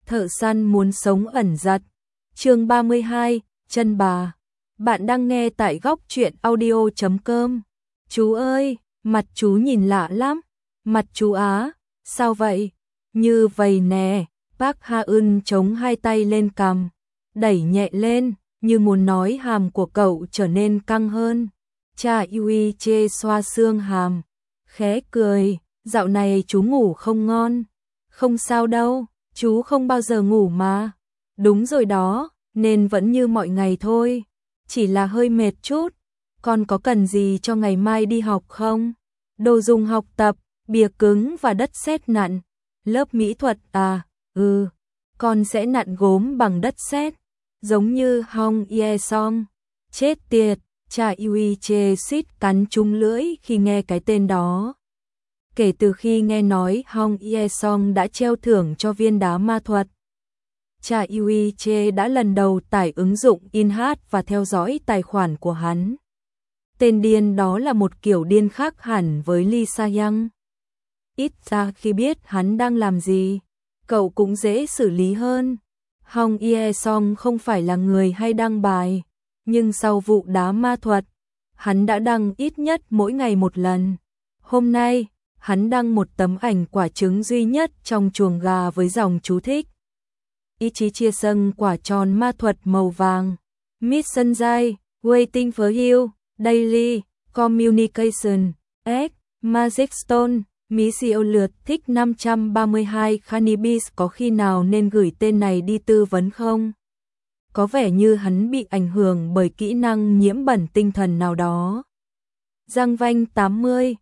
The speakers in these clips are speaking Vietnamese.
Thợ săn muốn sống ẩn giật. Chương 32, chân bà. Bạn đang nghe tại góc truyện audio.com. Chú ơi, mặt chú nhìn lạ lắm. Mặt chú á, sao vậy? Như vậy nè, Park Ha-eun chống hai tay lên cằm, đẩy nhẹ lên, như muốn nói hàm của cậu trở nên căng hơn. Cha Yui chê xoa xương hàm, khẽ cười, dạo này chú ngủ không ngon. Không sao đâu, chú không bao giờ ngủ mà. Đúng rồi đó, nên vẫn như mọi ngày thôi, chỉ là hơi mệt chút. Con có cần gì cho ngày mai đi học không? Đồ dùng học tập, bìa cứng và đất sét nặn. Lớp mỹ thuật à? Con sẽ nặn gốm bằng đất sét, giống như Hong Ye Song. Chết tiệt, cha Yui chê suýt cắn trúng lưỡi khi nghe cái tên đó. Kể từ khi nghe nói Hong Ye Song đã treo thưởng cho viên đá ma thuật, cha Yui chê đã lần đầu tải ứng dụng InHeart và theo dõi tài khoản của hắn. Tên điên đó là một kiểu điên khác hẳn với Lee Sa-young. Ít ra khi biết hắn đang làm gì, cậu cũng dễ xử lý hơn. Hong Ye Song không phải là người hay đăng bài, nhưng sau vụ đá ma thuật, hắn đã đăng ít nhất mỗi ngày một lần. Hôm nay, hắn đăng một tấm ảnh quả trứng duy nhất trong chuồng gà với dòng chú thích. Ý chí chia sân quả tròn ma thuật màu vàng. Mission Jai, Waiting for You, Daily, Communication, X, Magic Stone, Mission lượt thích 532 Cannabis có khi nào nên gửi tên này đi tư vấn không? Có vẻ như hắn bị ảnh hưởng bởi kỹ năng nhiễm bẩn tinh thần nào đó. Giang Vanh 80,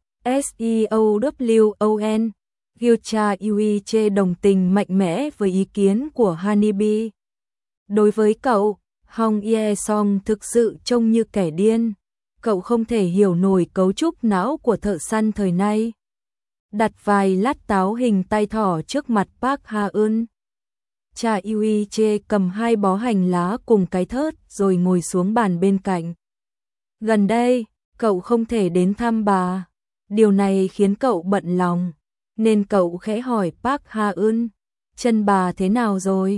SEOWON, Gilcha Yui chê đồng tình mạnh mẽ với ý kiến của Hanibi. Đối với cậu, Hong Ye Song thực sự trông như kẻ điên. Cậu không thể hiểu nổi cấu trúc não của thợ săn thời nay. Đặt vài lát táo hình tay thỏ trước mặt Park Ha-eun. Cha Yui chê cầm hai bó hành lá cùng cái thớt rồi ngồi xuống bàn bên cạnh. Gần đây, cậu không thể đến thăm bà. Điều này khiến cậu bận lòng, nên cậu khẽ hỏi Park Ha-eun, chân bà thế nào rồi?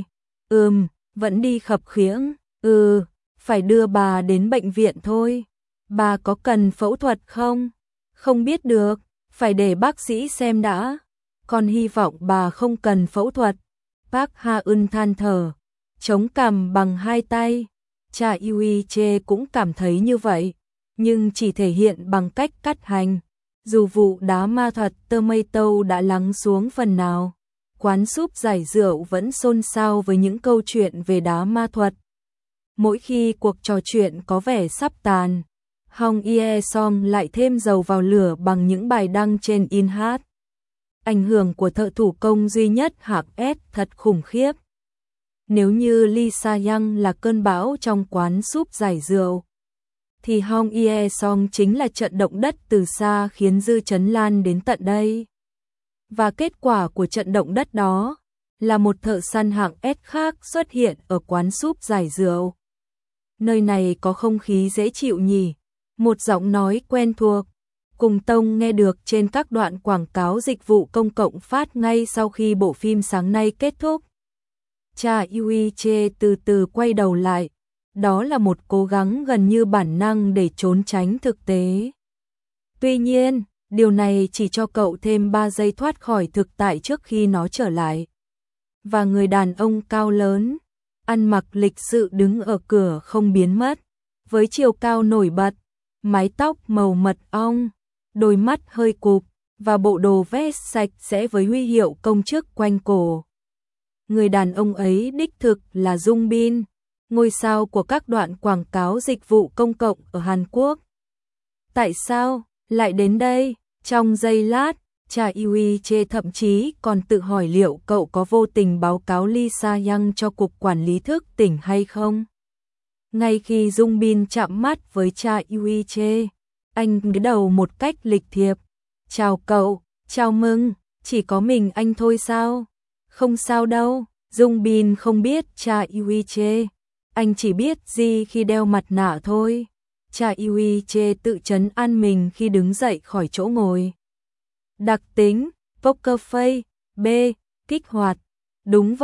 Vẫn đi khập khiễng. Phải đưa bà đến bệnh viện thôi. Bà có cần phẫu thuật không? Không biết được, phải để bác sĩ xem đã. Con hy vọng bà không cần phẫu thuật. Park Ha-eun than thở, chống cằm bằng hai tay. Cha Yui chê cũng cảm thấy như vậy, nhưng chỉ thể hiện bằng cách cắt hành. Dù vụ đá ma thuật Tomato đã lắng xuống phần nào, quán súp giải rượu vẫn xôn xao với những câu chuyện về đá ma thuật. Mỗi khi cuộc trò chuyện có vẻ sắp tàn, Hong Ye Song lại thêm dầu vào lửa bằng những bài đăng trên InHeart. Ảnh hưởng của thợ thủ công duy nhất hạng S thật khủng khiếp. Nếu như Lee Sa-young là cơn bão trong quán súp giải rượu, thì Hong Ye Song chính là trận động đất từ xa khiến dư chấn lan đến tận đây. Và kết quả của trận động đất đó là một thợ săn hạng S khác xuất hiện ở quán súp giải rượu. Nơi này có không khí dễ chịu nhỉ? Một giọng nói quen thuộc, cùng tông nghe được trên các đoạn quảng cáo dịch vụ công cộng phát ngay sau khi bộ phim sáng nay kết thúc. Cha Yui chê từ từ quay đầu lại. Đó là một cố gắng gần như bản năng để trốn tránh thực tế. Tuy nhiên, điều này chỉ cho cậu thêm 3 giây thoát khỏi thực tại trước khi nó trở lại. Và người đàn ông cao lớn, ăn mặc lịch sự đứng ở cửa không biến mất, với chiều cao nổi bật, mái tóc màu mật ong, đôi mắt hơi cụp, và bộ đồ vest sạch sẽ với huy hiệu công chức quanh cổ. Người đàn ông ấy đích thực là Jung Bin, ngôi sao của các đoạn quảng cáo dịch vụ công cộng ở Hàn Quốc. Tại sao lại đến đây? Trong giây lát, cha Yui chê thậm chí còn tự hỏi liệu cậu có vô tình báo cáo Lee Sa-young cho cục quản lý thức tỉnh hay không. Ngay khi Jung Bin chạm mắt với cha Yui chê, anh cúi đầu một cách lịch thiệp. Chào cậu, chào mừng, chỉ có mình anh thôi sao? Không sao đâu, Jung Bin không biết cha Yui chê. Anh chỉ biết gì khi đeo mặt nạ thôi. Cha Yui chê tự trấn an mình khi đứng dậy khỏi chỗ ngồi. Đặc tính, Poker Face, B, kích hoạt. Đúng vậy,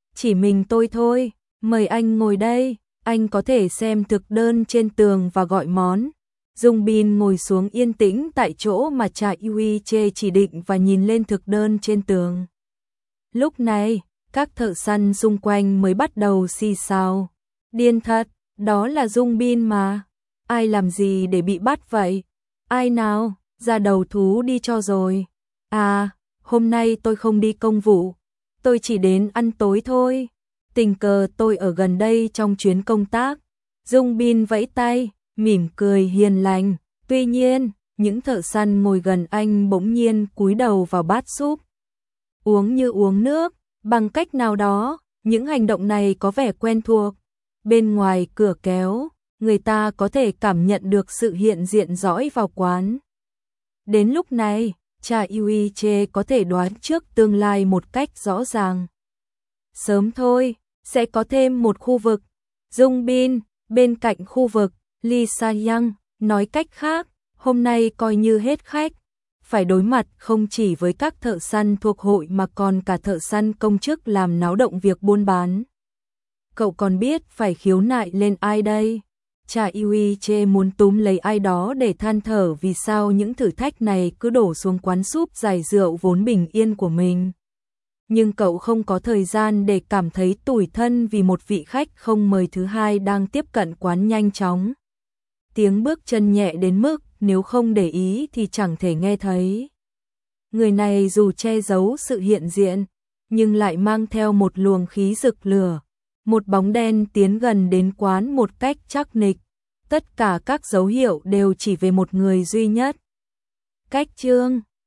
chỉ mình tôi thôi, mời anh ngồi đây, anh có thể xem thực đơn trên tường và gọi món. Dung Bin ngồi xuống yên tĩnh tại chỗ mà Cha Yuiche chỉ định và nhìn lên thực đơn trên tường. Lúc này, các thợ săn xung quanh mới bắt đầu xì xào. Điên thật, đó là Dung Bin mà. Ai làm gì để bị bắt vậy? Ai nào, ra đầu thú đi cho rồi. À, hôm nay tôi không đi công vụ. Tôi chỉ đến ăn tối thôi. Tình cờ tôi ở gần đây trong chuyến công tác. Dung Bin vẫy tay, mỉm cười hiền lành. Tuy nhiên, những thợ săn ngồi gần anh bỗng nhiên cúi đầu vào bát súp. Uống như uống nước, bằng cách nào đó, những hành động này có vẻ quen thuộc. Bên ngoài cửa kéo, người ta có thể cảm nhận được sự hiện diện dõi vào quán. Đến lúc này, Cha Yuiche có thể đoán trước tương lai một cách rõ ràng. Sớm thôi, sẽ có thêm một khu vực. Dung Bin, bên cạnh khu vực, Lee Sa-young, nói cách khác, hôm nay coi như hết khách. Phải đối mặt không chỉ với các thợ săn thuộc hội mà còn cả thợ săn công chức làm náo động việc buôn bán. Cậu còn biết phải khiếu nại lên ai đây? Cha Yuiche muốn túm lấy ai đó để than thở vì sao những thử thách này cứ đổ xuống quán súp giải rượu vốn bình yên của mình. Nhưng cậu không có thời gian để cảm thấy tủi thân vì một vị khách không mời thứ hai đang tiếp cận quán nhanh chóng. Tiếng bước chân nhẹ đến mức nếu không để ý thì chẳng thể nghe thấy. Người này dù che giấu sự hiện diện, nhưng lại mang theo một luồng khí rực lửa. Một bóng đen tiến gần đến quán một cách chắc nịch. Tất cả các dấu hiệu đều chỉ về một người duy nhất. Cách Trương